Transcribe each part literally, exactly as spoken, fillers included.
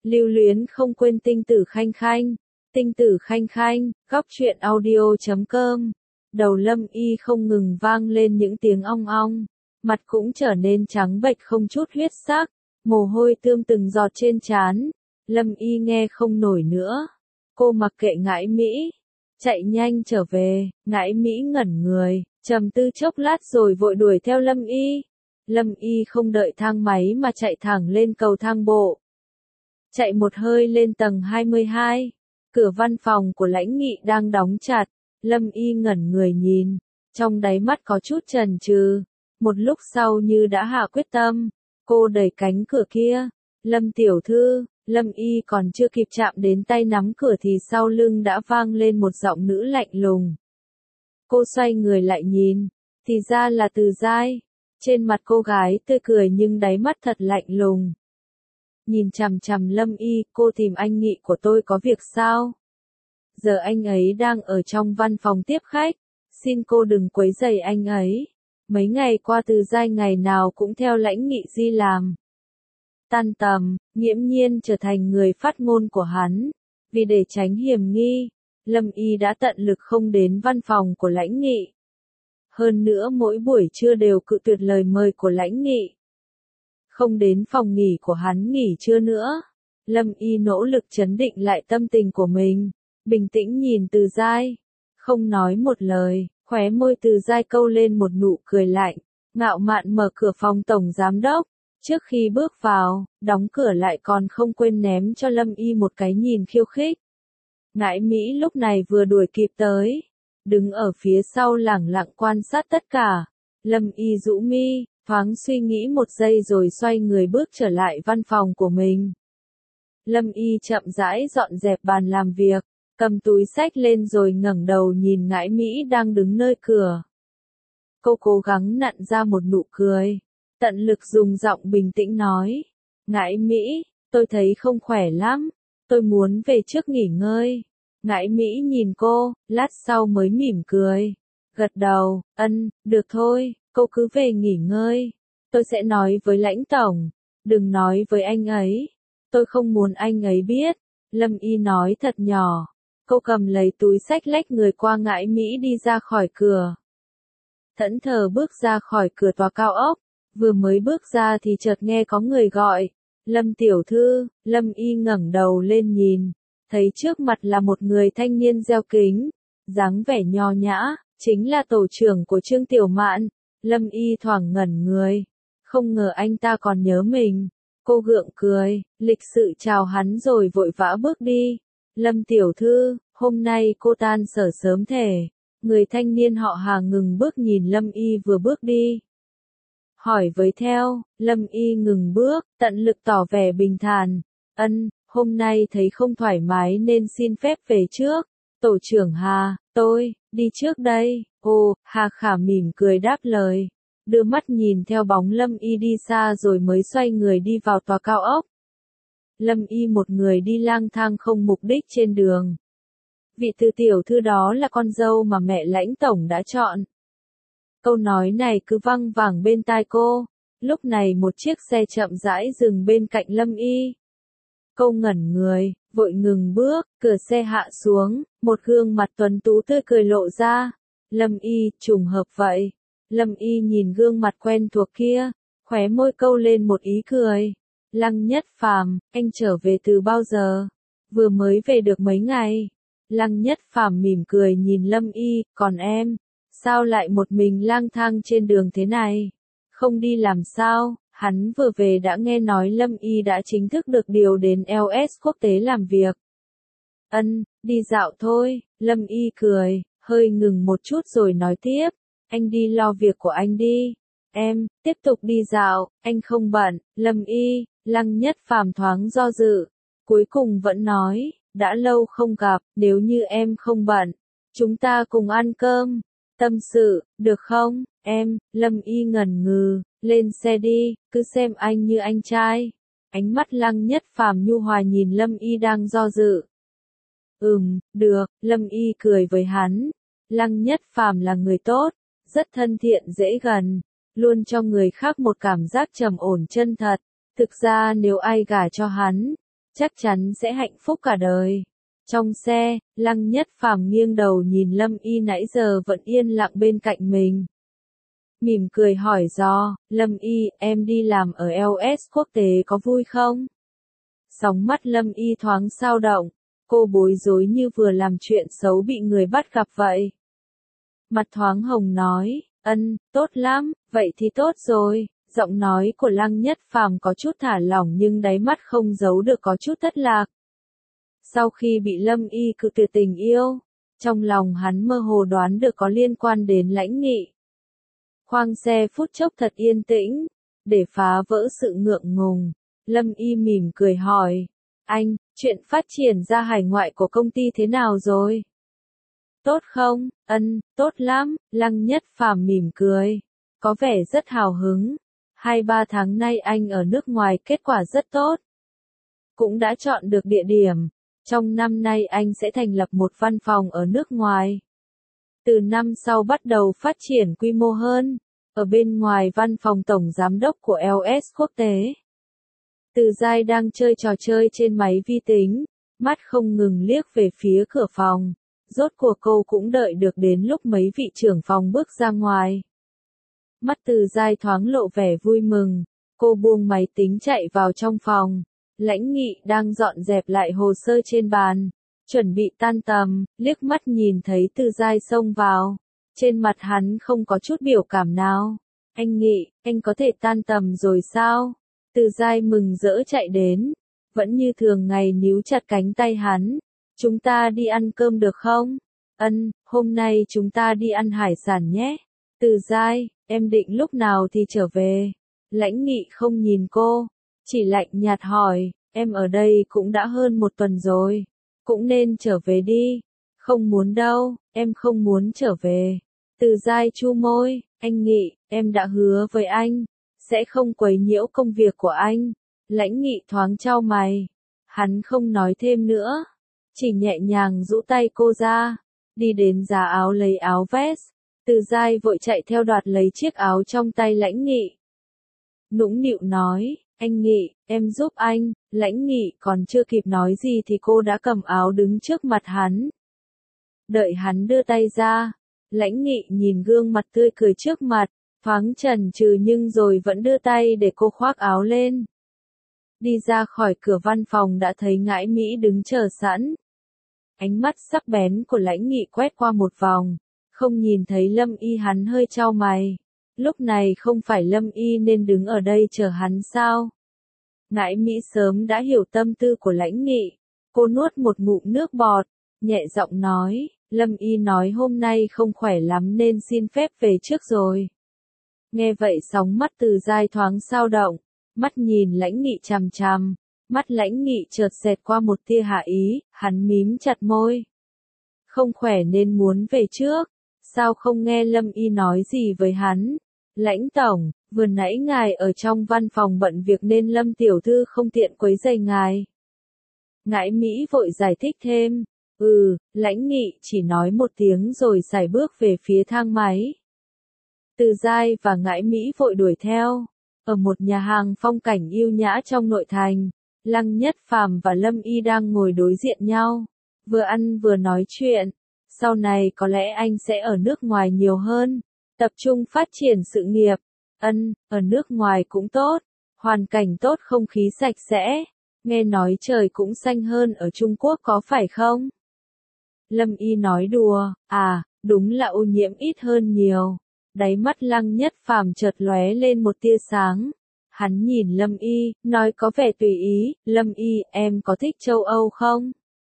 Lưu luyến không quên tinh tử khanh khanh, tinh tử khanh khanh, góc truyện audio chấm com. Đầu Lâm Y không ngừng vang lên những tiếng ong ong, mặt cũng trở nên trắng bệch không chút huyết sắc, mồ hôi tươm từng giọt trên trán. Lâm Y nghe không nổi nữa, cô mặc kệ Ngãi Mỹ, chạy nhanh trở về. Ngãi Mỹ ngẩn người, trầm tư chốc lát rồi vội đuổi theo Lâm Y. Lâm Y không đợi thang máy mà chạy thẳng lên cầu thang bộ. Chạy một hơi lên tầng hai mươi hai, cửa văn phòng của Lãnh Nghị đang đóng chặt. Lâm Y ngẩn người nhìn, trong đáy mắt có chút chần chừ. Một lúc sau như đã hạ quyết tâm, cô đẩy cánh cửa kia. Lâm tiểu thư. Lâm Y còn chưa kịp chạm đến tay nắm cửa thì sau lưng đã vang lên một giọng nữ lạnh lùng. Cô xoay người lại nhìn, thì ra là Từ Giai. Trên mặt cô gái tươi cười nhưng đáy mắt thật lạnh lùng. Nhìn chằm chằm Lâm Y, cô tìm anh Nghị của tôi có việc sao? Giờ anh ấy đang ở trong văn phòng tiếp khách, xin cô đừng quấy rầy anh ấy. Mấy ngày qua Từ Giai ngày nào cũng theo Lãnh Nghị đi làm. Tan tầm, nghiễm nhiên trở thành người phát ngôn của hắn. Vì để tránh hiểm nghi, Lâm Y đã tận lực không đến văn phòng của Lãnh Nghị. Hơn nữa mỗi buổi trưa đều cự tuyệt lời mời của Lãnh Nghị. Không đến phòng nghỉ của hắn nghỉ trưa nữa. Lâm Y nỗ lực trấn định lại tâm tình của mình, bình tĩnh nhìn Từ Giai, không nói một lời, khóe môi Từ Giai câu lên một nụ cười lạnh, ngạo mạn mở cửa phòng tổng giám đốc. Trước khi bước vào, đóng cửa lại còn không quên ném cho Lâm Y một cái nhìn khiêu khích. Ngãi Mỹ lúc này vừa đuổi kịp tới, đứng ở phía sau lẳng lặng quan sát tất cả. Lâm Y rũ mi, thoáng suy nghĩ một giây rồi xoay người bước trở lại văn phòng của mình. Lâm Y chậm rãi dọn dẹp bàn làm việc, cầm túi xách lên rồi ngẩng đầu nhìn Ngãi Mỹ đang đứng nơi cửa. Cô cố gắng nặn ra một nụ cười, tận lực dùng giọng bình tĩnh nói. Ngãi Mỹ, tôi thấy không khỏe lắm, tôi muốn về trước nghỉ ngơi. Ngãi Mỹ nhìn cô, lát sau mới mỉm cười, gật đầu, ân, được thôi, cô cứ về nghỉ ngơi. Tôi sẽ nói với Lãnh tổng, đừng nói với anh ấy, tôi không muốn anh ấy biết. Lâm Y nói thật nhỏ, cô cầm lấy túi xách lách người qua Ngãi Mỹ đi ra khỏi cửa. Thẫn thờ bước ra khỏi cửa tòa cao ốc, vừa mới bước ra thì chợt nghe có người gọi, Lâm tiểu thư. Lâm Y ngẩng đầu lên nhìn, thấy trước mặt là một người thanh niên đeo kính, dáng vẻ nho nhã, chính là tổ trưởng của Trương Tiểu Mạn. Lâm Y thoảng ngẩn người, không ngờ anh ta còn nhớ mình. Cô gượng cười, lịch sự chào hắn rồi vội vã bước đi. Lâm tiểu thư, hôm nay cô tan sở sớm thể. Người thanh niên họ Hà ngừng bước nhìn Lâm Y vừa bước đi. Hỏi với theo. Lâm Y ngừng bước, tận lực tỏ vẻ bình thản. Ân, hôm nay thấy không thoải mái nên xin phép về trước. Tổ trưởng Hà, tôi, đi trước đây. Ồ, Hà Khả mỉm cười đáp lời, đưa mắt nhìn theo bóng Lâm Y đi xa rồi mới xoay người đi vào tòa cao ốc. Lâm Y một người đi lang thang không mục đích trên đường. Vị Từ tiểu thư đó là con dâu mà mẹ Lãnh tổng đã chọn. Câu nói này cứ văng vẳng bên tai cô. Lúc này một chiếc xe chậm rãi dừng bên cạnh Lâm Y. Cô ngẩn người, vội ngừng bước, cửa xe hạ xuống, một gương mặt tuấn tú tươi cười lộ ra. Lâm Y, trùng hợp vậy. Lâm Y nhìn gương mặt quen thuộc kia, khóe môi câu lên một ý cười. Lăng Nhất Phàm, anh trở về từ bao giờ? Vừa mới về được mấy ngày. Lăng Nhất Phàm mỉm cười nhìn Lâm Y, còn em, sao lại một mình lang thang trên đường thế này? Không đi làm sao? Hắn vừa về đã nghe nói Lâm Y đã chính thức được điều đến lờ ét quốc tế làm việc. Ân, đi dạo thôi. Lâm Y cười, hơi ngừng một chút rồi nói tiếp. Anh đi lo việc của anh đi. Em, tiếp tục đi dạo, anh không bận. Lâm Y, Lăng Nhất Phàm thoáng do dự. Cuối cùng vẫn nói, đã lâu không gặp, nếu như em không bận, chúng ta cùng ăn cơm, tâm sự, được không, em? Lâm Y ngần ngừ, lên xe đi, cứ xem anh như anh trai. Ánh mắt Lăng Nhất Phàm nhu hòa nhìn Lâm Y đang do dự. Ừm, được. Lâm Y cười với hắn. Lăng Nhất Phàm là người tốt, rất thân thiện dễ gần, luôn cho người khác một cảm giác trầm ổn chân thật. Thực ra nếu ai gả cho hắn, chắc chắn sẽ hạnh phúc cả đời. Trong xe, Lăng Nhất Phàm nghiêng đầu nhìn Lâm Y nãy giờ vẫn yên lặng bên cạnh mình. Mỉm cười hỏi do, Lâm Y, em đi làm ở lờ ét quốc tế có vui không? Sóng mắt Lâm Y thoáng dao động, cô bối rối như vừa làm chuyện xấu bị người bắt gặp vậy. Mặt thoáng hồng nói, ân, tốt lắm, vậy thì tốt rồi. Giọng nói của Lăng Nhất Phàm có chút thả lỏng nhưng đáy mắt không giấu được có chút thất lạc. Sau khi bị Lâm Y cự tuyệt tình yêu, trong lòng hắn mơ hồ đoán được có liên quan đến Lãnh Nghị. Khoang xe phút chốc thật yên tĩnh, để phá vỡ sự ngượng ngùng, Lâm Y mỉm cười hỏi, anh, chuyện phát triển ra hải ngoại của công ty thế nào rồi? Tốt không? Ân, tốt lắm, Lăng Nhất Phàm mỉm cười, có vẻ rất hào hứng. Hai ba tháng nay anh ở nước ngoài kết quả rất tốt. Cũng đã chọn được địa điểm. Trong năm nay anh sẽ thành lập một văn phòng ở nước ngoài. Từ năm sau bắt đầu phát triển quy mô hơn. Ở bên ngoài văn phòng tổng giám đốc của lờ ét quốc tế. Từ Giai đang chơi trò chơi trên máy vi tính. Mắt không ngừng liếc về phía cửa phòng. Rốt cuộc cô cũng đợi được đến lúc mấy vị trưởng phòng bước ra ngoài. Mắt Từ Giai thoáng lộ vẻ vui mừng, cô buông máy tính chạy vào trong phòng. Lãnh Nghị đang dọn dẹp lại hồ sơ trên bàn, chuẩn bị tan tầm, liếc mắt nhìn thấy Từ Giai xông vào. Trên mặt hắn không có chút biểu cảm nào. Anh Nghị, anh có thể tan tầm rồi sao? Từ Giai mừng rỡ chạy đến, vẫn như thường ngày níu chặt cánh tay hắn. Chúng ta đi ăn cơm được không? Ân, hôm nay chúng ta đi ăn hải sản nhé. Từ Giai, em định lúc nào thì trở về? Lãnh Nghị không nhìn cô, chỉ lạnh nhạt hỏi, em ở đây cũng đã hơn một tuần rồi, cũng nên trở về đi. Không muốn đâu, em không muốn trở về. Từ Giai chu môi, anh Nghị, em đã hứa với anh, sẽ không quấy nhiễu công việc của anh. Lãnh Nghị thoáng chau mày, hắn không nói thêm nữa, chỉ nhẹ nhàng rũ tay cô ra, đi đến giá áo lấy áo vest. Từ Giai vội chạy theo đoạt lấy chiếc áo trong tay Lãnh Nghị. Nũng nịu nói, anh Nghị, em giúp anh. Lãnh Nghị còn chưa kịp nói gì thì cô đã cầm áo đứng trước mặt hắn. Đợi hắn đưa tay ra, Lãnh Nghị nhìn gương mặt tươi cười trước mặt, thoáng chần chừ nhưng rồi vẫn đưa tay để cô khoác áo lên. Đi ra khỏi cửa văn phòng đã thấy Ngãi Mỹ đứng chờ sẵn. Ánh mắt sắc bén của Lãnh Nghị quét qua một vòng. Không nhìn thấy Lâm Y hắn hơi chau mày. Lúc này không phải Lâm Y nên đứng ở đây chờ hắn sao? Ngãi Mỹ sớm đã hiểu tâm tư của Lãnh Nghị. Cô nuốt một ngụm nước bọt, nhẹ giọng nói, Lâm Y nói hôm nay không khỏe lắm nên xin phép về trước rồi. Nghe vậy sóng mắt Từ Giai thoáng dao động, mắt nhìn Lãnh Nghị chằm chằm, mắt Lãnh Nghị chợt xẹt qua một tia hạ ý, hắn mím chặt môi. Không khỏe nên muốn về trước. Sao không nghe Lâm Y nói gì với hắn? Lãnh tổng, vừa nãy ngài ở trong văn phòng bận việc nên Lâm tiểu thư không tiện quấy rầy ngài. Ngãi Mỹ vội giải thích thêm. Ừ, Lãnh Nghị chỉ nói một tiếng rồi sải bước về phía thang máy. Từ Giai và Ngãi Mỹ vội đuổi theo. Ở một nhà hàng phong cảnh yêu nhã trong nội thành, Lăng Nhất Phàm và Lâm Y đang ngồi đối diện nhau, vừa ăn vừa nói chuyện. Sau này có lẽ anh sẽ ở nước ngoài nhiều hơn, tập trung phát triển sự nghiệp. Ân, ở nước ngoài cũng tốt, hoàn cảnh tốt, không khí sạch sẽ. Nghe nói trời cũng xanh hơn ở Trung Quốc có phải không? Lâm Y nói đùa, à, đúng là ô nhiễm ít hơn nhiều. Đáy mắt Lăng Nhất Phàm chợt lóe lên một tia sáng. Hắn nhìn Lâm Y, nói có vẻ tùy ý, Lâm Y, em có thích châu Âu không?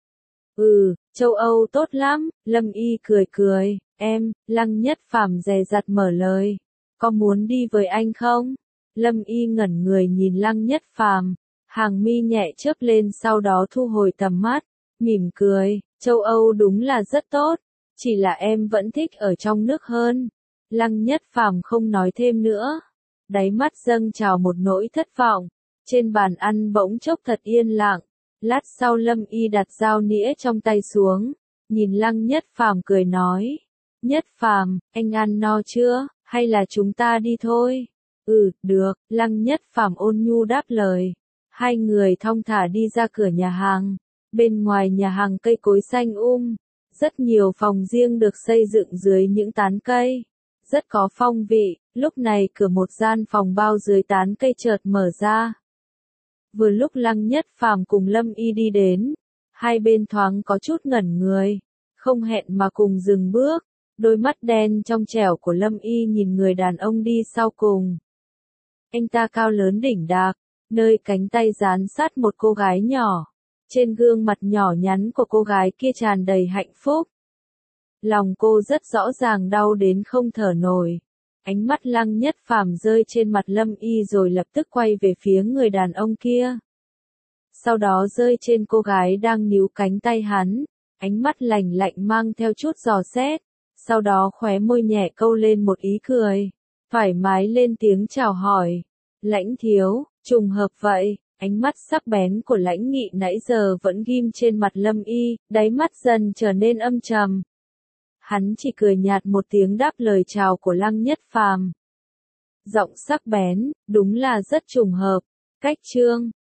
Ừ, châu Âu tốt lắm, Lâm Y cười cười, em, Lăng Nhất Phàm dè dặt mở lời, có muốn đi với anh không? Lâm Y ngẩn người nhìn Lăng Nhất Phàm, hàng mi nhẹ chớp lên sau đó thu hồi tầm mắt, mỉm cười, châu Âu đúng là rất tốt, chỉ là em vẫn thích ở trong nước hơn. Lăng Nhất Phàm không nói thêm nữa, đáy mắt dâng trào một nỗi thất vọng, trên bàn ăn bỗng chốc thật yên lặng. Lát sau Lâm Y đặt dao nĩa trong tay xuống, nhìn Lăng Nhất Phàm cười nói, Nhất Phàm, anh ăn no chưa, hay là chúng ta đi thôi? Ừ, được, Lăng Nhất Phàm ôn nhu đáp lời. Hai người thong thả đi ra cửa nhà hàng. Bên ngoài nhà hàng cây cối xanh um, rất nhiều phòng riêng được xây dựng dưới những tán cây, rất có phong vị. Lúc này cửa một gian phòng bao dưới tán cây chợt mở ra. Vừa lúc Lăng Nhất Phàm cùng Lâm Y đi đến, hai bên thoáng có chút ngẩn người, không hẹn mà cùng dừng bước. Đôi mắt đen trong trẻo của Lâm Y nhìn người đàn ông đi sau cùng. Anh ta cao lớn đỉnh đạc, nơi cánh tay dán sát một cô gái nhỏ. Trên gương mặt nhỏ nhắn của cô gái kia tràn đầy hạnh phúc. Lòng cô rất rõ ràng đau đến không thở nổi. Ánh mắt Lăng Nhất Phàm rơi trên mặt Lâm Y rồi lập tức quay về phía người đàn ông kia. Sau đó rơi trên cô gái đang níu cánh tay hắn, ánh mắt lạnh lạnh mang theo chút dò xét. Sau đó khóe môi nhẹ câu lên một ý cười, thoải mái lên tiếng chào hỏi. Lãnh thiếu, trùng hợp vậy. Ánh mắt sắc bén của Lãnh Nghị nãy giờ vẫn ghim trên mặt Lâm Y, đáy mắt dần trở nên âm trầm. Hắn chỉ cười nhạt một tiếng đáp lời chào của Lăng Nhất Phàm. Giọng sắc bén, đúng là rất trùng hợp. Cách chương